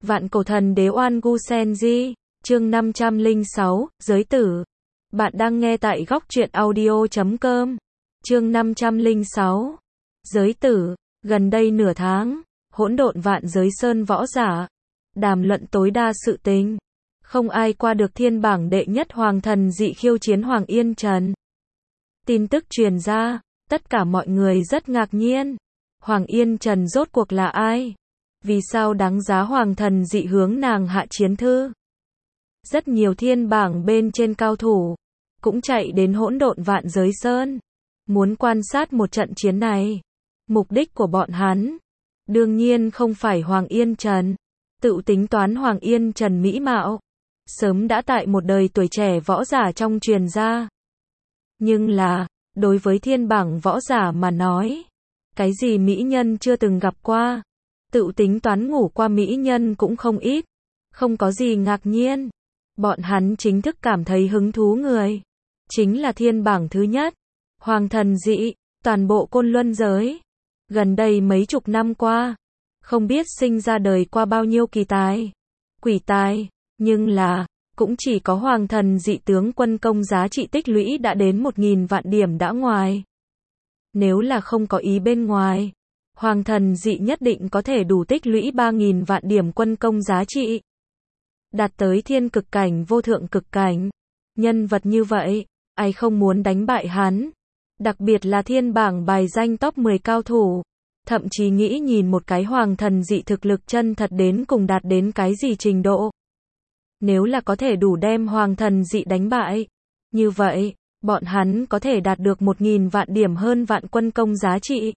Vạn cổ thần đế Oan Gu Senji, chương 506, giới tử. Bạn đang nghe tại góc truyện audio.com. Chương 506, giới tử. Gần đây nửa tháng, hỗn độn vạn giới sơn võ giả, đàm luận tối đa sự tình. Không ai qua được thiên bảng đệ nhất hoàng thần dị khiêu chiến Hoàng Yên Trần. Tin tức truyền ra, tất cả mọi người rất ngạc nhiên. Hoàng Yên Trần rốt cuộc là ai? Vì sao đáng giá hoàng thần dị hướng nàng hạ chiến thư? Rất nhiều thiên bảng bên trên cao thủ cũng chạy đến hỗn độn vạn giới sơn, muốn quan sát một trận chiến này. Mục đích của bọn hắn đương nhiên không phải Hoàng Yên Trần. Tự tính toán Hoàng Yên Trần mỹ mạo sớm đã tại một đời tuổi trẻ võ giả trong truyền ra. Nhưng là, đối với thiên bảng võ giả mà nói, cái gì mỹ nhân chưa từng gặp qua, tự tính toán ngủ qua mỹ nhân cũng không ít, không có gì ngạc nhiên. Bọn hắn chính thức cảm thấy hứng thú người chính là thiên bảng thứ nhất, hoàng thần dị. Toàn bộ côn luân giới, gần đây mấy chục năm qua, không biết sinh ra đời qua bao nhiêu kỳ tài, quỷ tài, nhưng là, cũng chỉ có hoàng thần dị tướng quân công giá trị tích lũy đã đến 1.000 vạn điểm đã ngoài. Nếu là không có ý bên ngoài, hoàng thần dị nhất định có thể đủ tích lũy 3.000 vạn điểm quân công giá trị. Đạt tới thiên cực cảnh vô thượng cực cảnh. Nhân vật như vậy, ai không muốn đánh bại hắn. Đặc biệt là thiên bảng bài danh top 10 cao thủ. Thậm chí nghĩ nhìn một cái hoàng thần dị thực lực chân thật đến cùng đạt đến cái gì trình độ. Nếu là có thể đủ đem hoàng thần dị đánh bại, như vậy, bọn hắn có thể đạt được 1.000 vạn điểm hơn vạn quân công giá trị.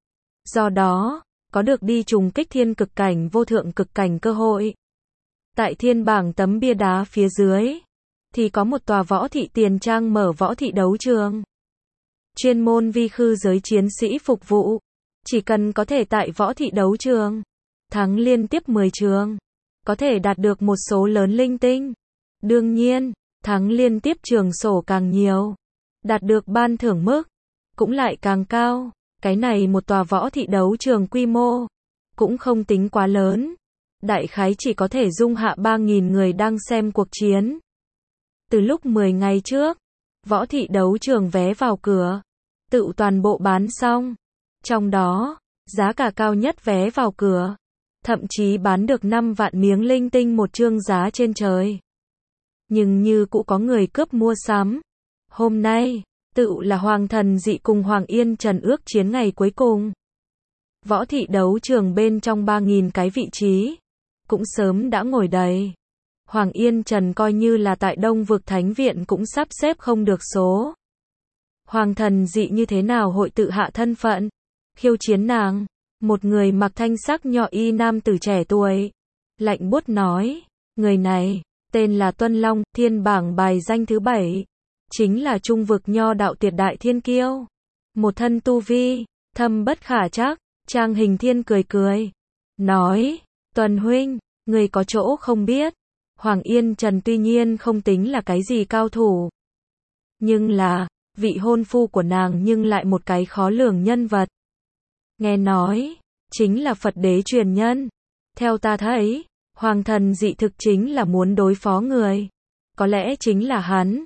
Do đó, có được đi trùng kích thiên cực cảnh vô thượng cực cảnh cơ hội. Tại thiên bảng tấm bia đá phía dưới, thì có một tòa võ thị tiền trang mở võ thị đấu trường. Chuyên môn vi khư giới chiến sĩ phục vụ. Chỉ cần có thể tại võ thị đấu trường thắng liên tiếp 10 trường, có thể đạt được một số lớn linh tinh. Đương nhiên, thắng liên tiếp trường sổ càng nhiều, đạt được ban thưởng mức cũng lại càng cao. Cái này một tòa võ thị đấu trường quy mô cũng không tính quá lớn, đại khái chỉ có thể dung hạ 3.000 người đang xem cuộc chiến. Từ lúc 10 ngày trước, võ thị đấu trường vé vào cửa tự toàn bộ bán xong. Trong đó, giá cả cao nhất vé vào cửa, thậm chí bán được 5 vạn miếng linh tinh một chương giá trên trời. Nhưng như cũ có người cướp mua sắm. Hôm nay, tự là hoàng thần dị cùng Hoàng Yên Trần ước chiến ngày cuối cùng. Võ thị đấu trường bên trong 3.000 cái vị trí, cũng sớm đã ngồi đầy. Hoàng Yên Trần coi như là tại Đông Vực Thánh Viện cũng sắp xếp không được số. Hoàng thần dị như thế nào hội tự hạ thân phận, khiêu chiến nàng? Một người mặc thanh sắc nho y nam tử trẻ tuổi, lạnh buốt nói, người này, tên là Tuân Long, thiên bảng bài danh thứ 7, chính là trung vực nho đạo tuyệt đại thiên kiêu. Một thân tu vi, thâm bất khả trắc. Trang Hình Thiên cười cười, nói, Tuân huynh, người có chỗ không biết, Hoàng Yên Trần tuy nhiên không tính là cái gì cao thủ, nhưng là, vị hôn phu của nàng nhưng lại một cái khó lường nhân vật. Nghe nói, chính là Phật đế truyền nhân. Theo ta thấy, hoàng thần dị thực chính là muốn đối phó người. Có lẽ chính là hắn.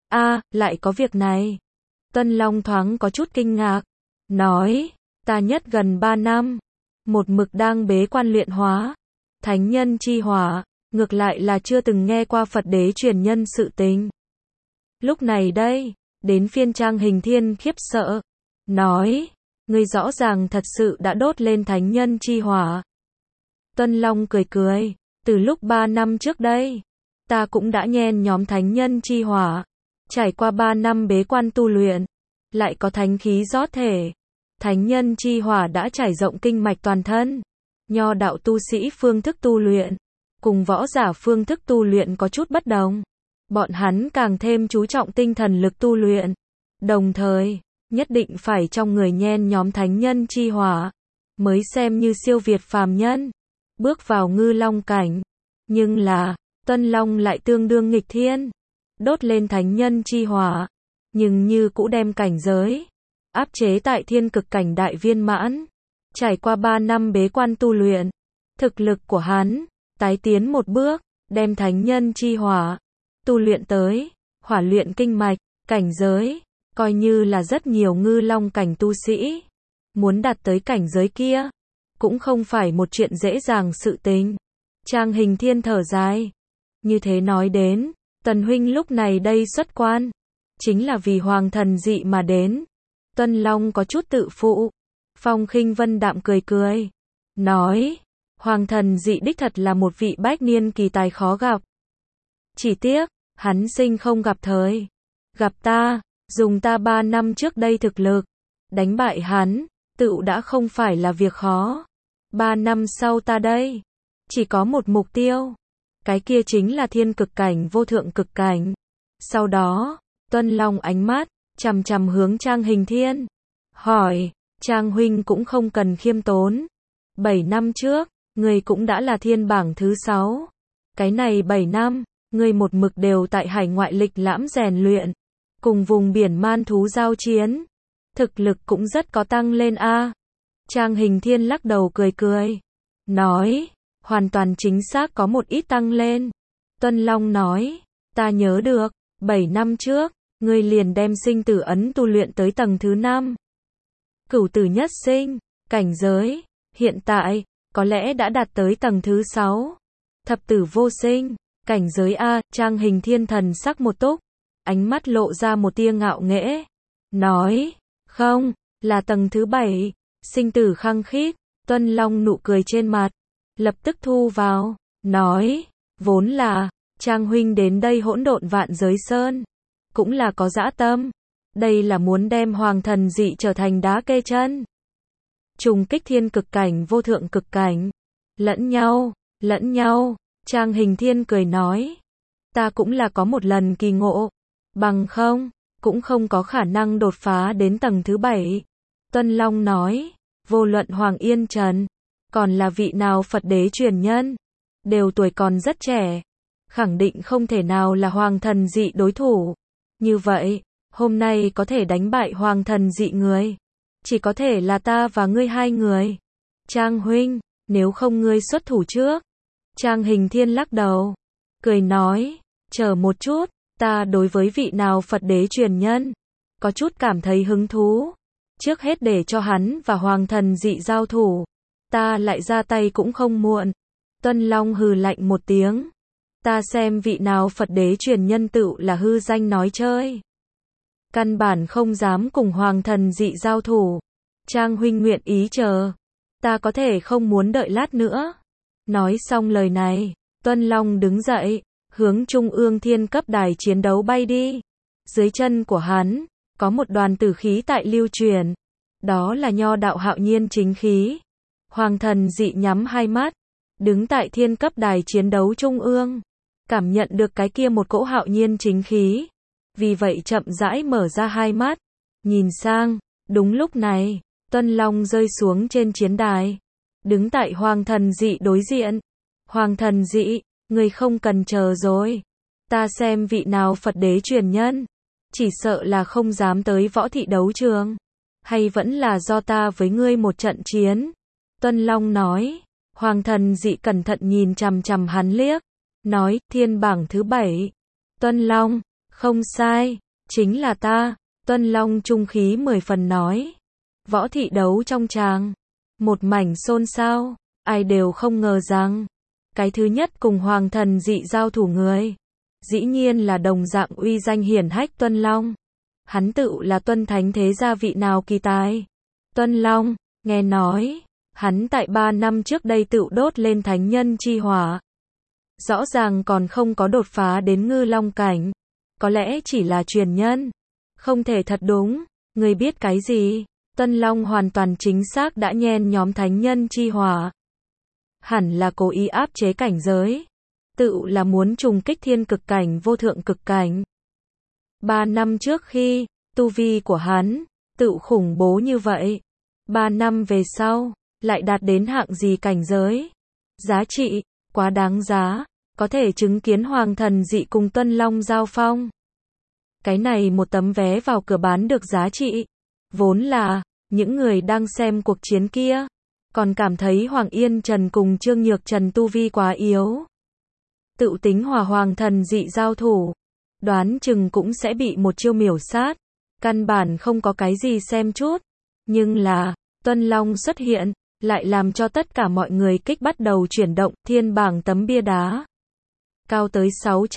Lại có việc này. Tuân Long thoáng có chút kinh ngạc. Nói, ta nhất gần 3 năm. Một mực đang bế quan luyện hóa. Thánh nhân chi hỏa. Ngược lại là chưa từng nghe qua Phật đế truyền nhân sự tình. Lúc này đây, đến phiên Trang Hình Thiên khiếp sợ. Nói, ngươi rõ ràng thật sự đã đốt lên thánh nhân chi hỏa. Tuân Long cười cười, từ lúc 3 năm trước đây, ta cũng đã nhen nhóm thánh nhân chi hỏa. Trải qua 3 năm bế quan tu luyện, lại có thánh khí rót thể. Thánh nhân chi hỏa đã trải rộng kinh mạch toàn thân. Nho đạo tu sĩ phương thức tu luyện, cùng võ giả phương thức tu luyện có chút bất đồng. Bọn hắn càng thêm chú trọng tinh thần lực tu luyện. Đồng thời, nhất định phải trong người nhen nhóm thánh nhân chi hỏa, mới xem như siêu việt phàm nhân, bước vào ngư long cảnh. Nhưng là, Tuân Long lại tương đương nghịch thiên, đốt lên thánh nhân chi hỏa, nhưng như cũ đem cảnh giới áp chế tại thiên cực cảnh đại viên mãn. Trải qua 3 năm bế quan tu luyện, thực lực của hắn tái tiến một bước, đem thánh nhân chi hỏa tu luyện tới hỏa luyện kinh mạch, cảnh giới, coi như là rất nhiều ngư long cảnh tu sĩ. Muốn đạt tới cảnh giới kia, cũng không phải một chuyện dễ dàng sự tình. Trang Hình Thiên thở dài. Như thế nói đến, Tần huynh lúc này đây xuất quan, chính là vì Hoàng Thần Dị mà đến. Tuân Long có chút tự phụ. Phong Khinh Vân đạm cười cười, nói, Hoàng Thần Dị đích thật là một vị bách niên kỳ tài khó gặp. Chỉ tiếc, hắn sinh không gặp thời. Gặp ta, dùng ta 3 năm trước đây thực lực, đánh bại hắn, tựu đã không phải là việc khó. 3 năm sau ta đây, chỉ có một mục tiêu. Cái kia chính là thiên cực cảnh vô thượng cực cảnh. Sau đó, Tuân Long ánh mắt chằm chằm hướng Trang Hình Thiên, hỏi, Trang huynh cũng không cần khiêm tốn. 7 năm trước, ngươi cũng đã là thiên bảng thứ 6. Cái này 7 năm, ngươi một mực đều tại hải ngoại lịch lãm rèn luyện, cùng vùng biển man thú giao chiến. Thực lực cũng rất có tăng lên a. Trang Hình Thiên lắc đầu cười cười, nói, hoàn toàn chính xác có một ít tăng lên. Tuân Long nói, ta nhớ được, 7 năm trước, ngươi liền đem sinh tử ấn tu luyện tới tầng thứ 5. Cửu tử nhất sinh, cảnh giới, hiện tại, có lẽ đã đạt tới tầng thứ 6. Thập tử vô sinh, cảnh giới A. Trang Hình Thiên thần sắc một túc, ánh mắt lộ ra một tia ngạo nghễ, nói, không, là tầng thứ 7, sinh tử khăng khít. Tuân Long nụ cười trên mặt lập tức thu vào, nói, vốn là, Trang huynh đến đây hỗn độn vạn giới sơn, cũng là có dã tâm, đây là muốn đem Hoàng Thần Dị trở thành đá kê chân. Trùng kích thiên cực cảnh vô thượng cực cảnh, lẫn nhau, Trang Hình Thiên cười nói, ta cũng là có một lần kỳ ngộ, bằng không, cũng không có khả năng đột phá đến tầng thứ 7. Tuân Long nói, vô luận Hoàng Yên Trần, còn là vị nào Phật đế truyền nhân, đều tuổi còn rất trẻ, khẳng định không thể nào là Hoàng Thần Dị đối thủ. Như vậy, hôm nay có thể đánh bại Hoàng Thần Dị người, chỉ có thể là ta và ngươi hai người. Trang huynh, nếu không ngươi xuất thủ trước. Trang Hình Thiên lắc đầu, cười nói, chờ một chút, ta đối với vị nào Phật đế truyền nhân, có chút cảm thấy hứng thú. Trước hết để cho hắn và Hoàng Thần Dị giao thủ, ta lại ra tay cũng không muộn. Tuân Long hừ lạnh một tiếng, ta xem vị nào Phật đế truyền nhân tựu là hư danh nói chơi. Căn bản không dám cùng Hoàng Thần Dị giao thủ. Trang huynh nguyện ý chờ, ta có thể không muốn đợi lát nữa. Nói xong lời này, Tuân Long đứng dậy, hướng trung ương thiên cấp đài chiến đấu bay đi. Dưới chân của hắn, có một đoàn tử khí tại lưu truyền. Đó là nho đạo hạo nhiên chính khí. Hoàng Thần Dị nhắm hai mắt, đứng tại thiên cấp đài chiến đấu trung ương, cảm nhận được cái kia một cỗ hạo nhiên chính khí. Vì vậy chậm rãi mở ra hai mắt, nhìn sang. Đúng lúc này, Tuân Long rơi xuống trên chiến đài, đứng tại Hoàng Thần Dị đối diện. Hoàng Thần Dị, người không cần chờ rồi. Ta xem vị nào Phật đế truyền nhân, chỉ sợ là không dám tới võ thị đấu trường, hay vẫn là do ta với ngươi một trận chiến. Tuân Long nói. Hoàng Thần Dị cẩn thận nhìn chằm chằm hắn liếc, nói, thiên bảng thứ 7. Tuân Long, không sai, chính là ta. Tuân Long trung khí 10 phần nói. Võ thị đấu trong tràng, một mảnh xôn xao, ai đều không ngờ rằng, cái thứ nhất cùng Hoàng Thần Dị giao thủ người, dĩ nhiên là đồng dạng uy danh hiển hách Tuân Long. Hắn tựu là Tuân Thánh thế gia vị nào kỳ tài. Tuân Long, nghe nói, hắn tại 3 năm trước đây tựu đốt lên thánh nhân chi hỏa. Rõ ràng còn không có đột phá đến ngư long cảnh, có lẽ chỉ là truyền nhân. Không thể thật đúng, người biết cái gì? Tuân Long hoàn toàn chính xác đã nhen nhóm thánh nhân chi hỏa. Hẳn là cố ý áp chế cảnh giới, tựu là muốn trùng kích thiên cực cảnh vô thượng cực cảnh. 3 năm trước khi, tu vi của hắn, tựu khủng bố như vậy. 3 năm về sau, lại đạt đến hạng gì cảnh giới? Giá trị, quá đáng giá, có thể chứng kiến Hoàng Thần Dị cùng Tuân Long giao phong. Cái này một tấm vé vào cửa bán được giá trị. Vốn là, những người đang xem cuộc chiến kia, còn cảm thấy Hoàng Yên Trần cùng Trương Nhược Trần tu vi quá yếu. Tự tính hòa hoàng thần dị giao thủ, đoán chừng cũng sẽ bị một chiêu miểu sát, căn bản không có cái gì xem chút. Nhưng là, Tuân Long xuất hiện, lại làm cho tất cả mọi người kích bắt đầu chuyển động. Thiên bảng tấm bia đá, cao tới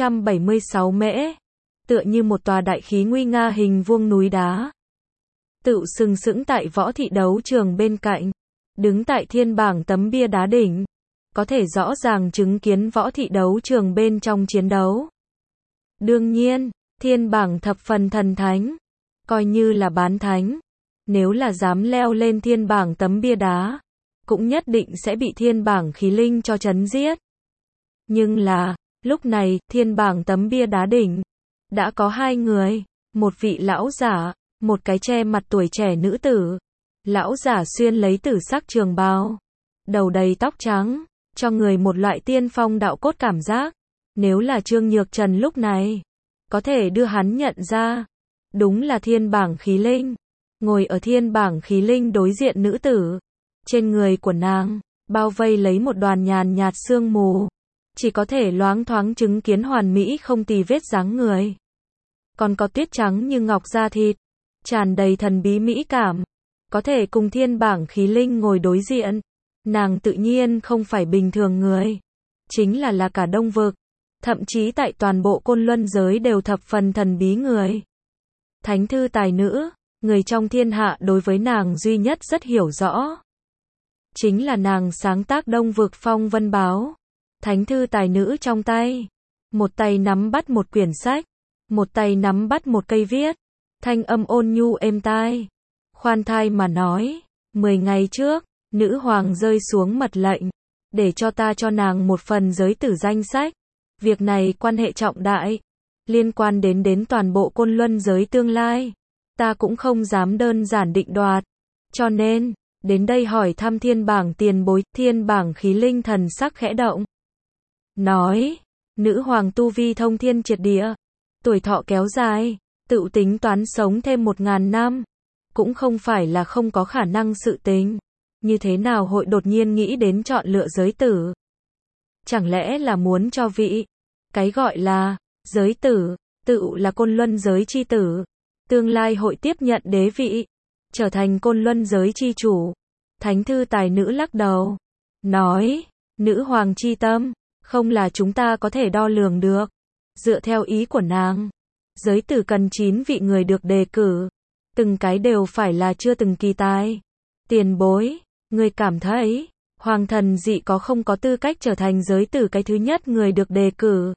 676 mễ, tựa như một tòa đại khí nguy nga hình vuông núi đá, tự sừng sững tại võ thị đấu trường bên cạnh, đứng tại thiên bảng tấm bia đá đỉnh, có thể rõ ràng chứng kiến võ thị đấu trường bên trong chiến đấu. Đương nhiên, thiên bảng thập phần thần thánh, coi như là bán thánh, nếu là dám leo lên thiên bảng tấm bia đá, cũng nhất định sẽ bị thiên bảng khí linh cho trấn giết. Nhưng là, lúc này, thiên bảng tấm bia đá đỉnh, đã có hai người, một vị lão giả, một cái che mặt tuổi trẻ nữ tử. Lão giả xuyên lấy tử sắc trường bào, đầu đầy tóc trắng, cho người một loại tiên phong đạo cốt cảm giác. Nếu là Trương Nhược Trần lúc này, có thể đưa hắn nhận ra, đúng là thiên bảng khí linh. Ngồi ở thiên bảng khí linh đối diện nữ tử, trên người của nàng, bao vây lấy một đoàn nhàn nhạt sương mù, chỉ có thể loáng thoáng chứng kiến hoàn mỹ không tì vết dáng người. Còn có tuyết trắng như ngọc da thịt, tràn đầy thần bí mỹ cảm, có thể cùng thiên bảng khí linh ngồi đối diện. Nàng tự nhiên không phải bình thường người, chính là cả Đông Vực, thậm chí tại toàn bộ Côn Luân giới đều thập phần thần bí người. Thánh thư tài nữ, người trong thiên hạ đối với nàng duy nhất rất hiểu rõ, chính là nàng sáng tác Đông Vực Phong Vân Báo. Thánh thư tài nữ trong tay, một tay nắm bắt một quyển sách, một tay nắm bắt một cây viết, thanh âm ôn nhu êm tai, khoan thai mà nói, 10 ngày trước, nữ hoàng rơi xuống mật lệnh, để cho ta cho nàng một phần giới tử danh sách. Việc này quan hệ trọng đại, liên quan đến toàn bộ Côn Luân giới tương lai, ta cũng không dám đơn giản định đoạt, cho nên, đến đây hỏi thăm thiên bảng tiền bối. Thiên bảng khí linh thần sắc khẽ động, nói, nữ hoàng tu vi thông thiên triệt địa, tuổi thọ kéo dài, tự tính toán sống thêm 1000 năm, cũng không phải là không có khả năng sự tình. Như thế nào hội đột nhiên nghĩ đến chọn lựa giới tử? Chẳng lẽ là muốn cho vị, cái gọi là giới tử, tự là Côn Luân giới chi tử, tương lai hội tiếp nhận đế vị, trở thành Côn Luân giới chi chủ? Thánh thư tài nữ lắc đầu, nói, nữ hoàng chi tâm, không là chúng ta có thể đo lường được. Dựa theo ý của nàng, giới tử cần 9 vị người được đề cử, từng cái đều phải là chưa từng kỳ tài. Tiền bối, người cảm thấy, hoàng thần dị có không có tư cách trở thành giới tử cái thứ nhất người được đề cử?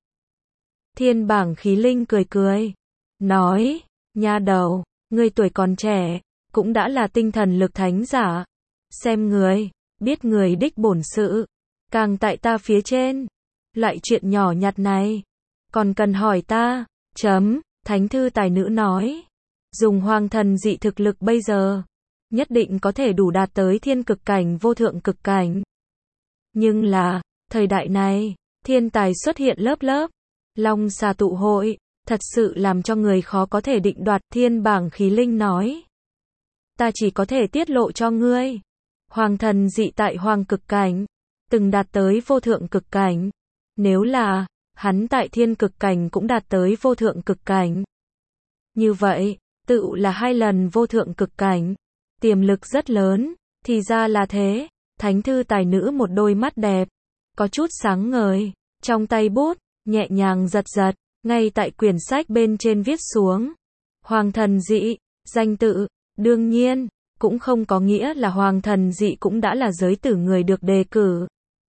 Thiên bảng khí linh cười cười, nói, nha đầu, ngươi tuổi còn trẻ, cũng đã là tinh thần lực thánh giả. Xem người, biết người đích bổn sự, càng tại ta phía trên. Loại chuyện nhỏ nhặt này, còn cần hỏi ta? Thánh thư tài nữ nói, dùng hoàng thần dị thực lực bây giờ, nhất định có thể đủ đạt tới thiên cực cảnh vô thượng cực cảnh. Nhưng là, thời đại này, thiên tài xuất hiện lớp lớp, long xà tụ hội, thật sự làm cho người khó có thể định đoạt. Thiên bảng khí linh nói, ta chỉ có thể tiết lộ cho ngươi, hoàng thần dị tại hoàng cực cảnh, từng đạt tới vô thượng cực cảnh. Nếu là, hắn tại thiên cực cảnh cũng đạt tới vô thượng cực cảnh, như vậy, tự là 2 lần vô thượng cực cảnh, tiềm lực rất lớn. Thì ra là thế. Thánh thư tài nữ một đôi mắt đẹp, có chút sáng ngời, trong tay bút, nhẹ nhàng giật giật, ngay tại quyển sách bên trên viết xuống, hoàng thần dị, danh tự. Đương nhiên, cũng không có nghĩa là hoàng thần dị cũng đã là giới tử người được đề cử,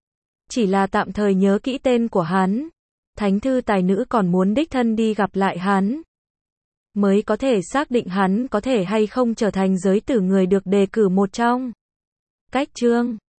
chỉ là tạm thời nhớ kỹ tên của hắn. Thánh thư tài nữ còn muốn đích thân đi gặp lại hắn, mới có thể xác định hắn có thể hay không trở thành giới tử người được đề cử một trong. Cách chương